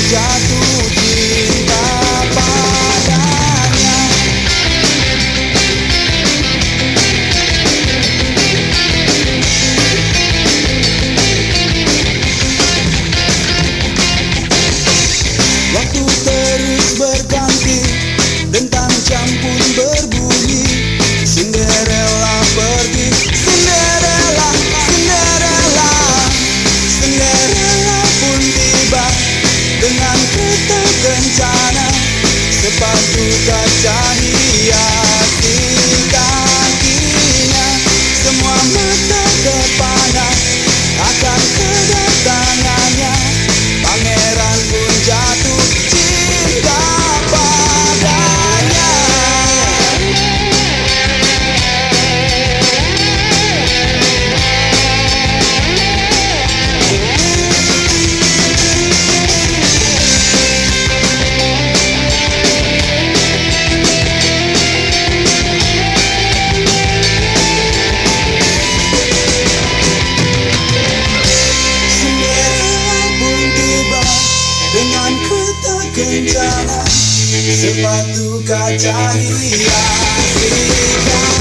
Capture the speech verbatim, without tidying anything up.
jatuh cinta padanya. Waktu terus berganti, dentang jam pun berbunyi. Cinderella pergi, Cinderella, Cinderella. Cinderella pun tiba dengan kereta kencana. Sepatu kaca hiasi kakinya. Semua mata terpana akan kedatangannya. Pangeran pun jatuh cinta padanya. Dengan kereta kencana, sepatu kaca hiasi.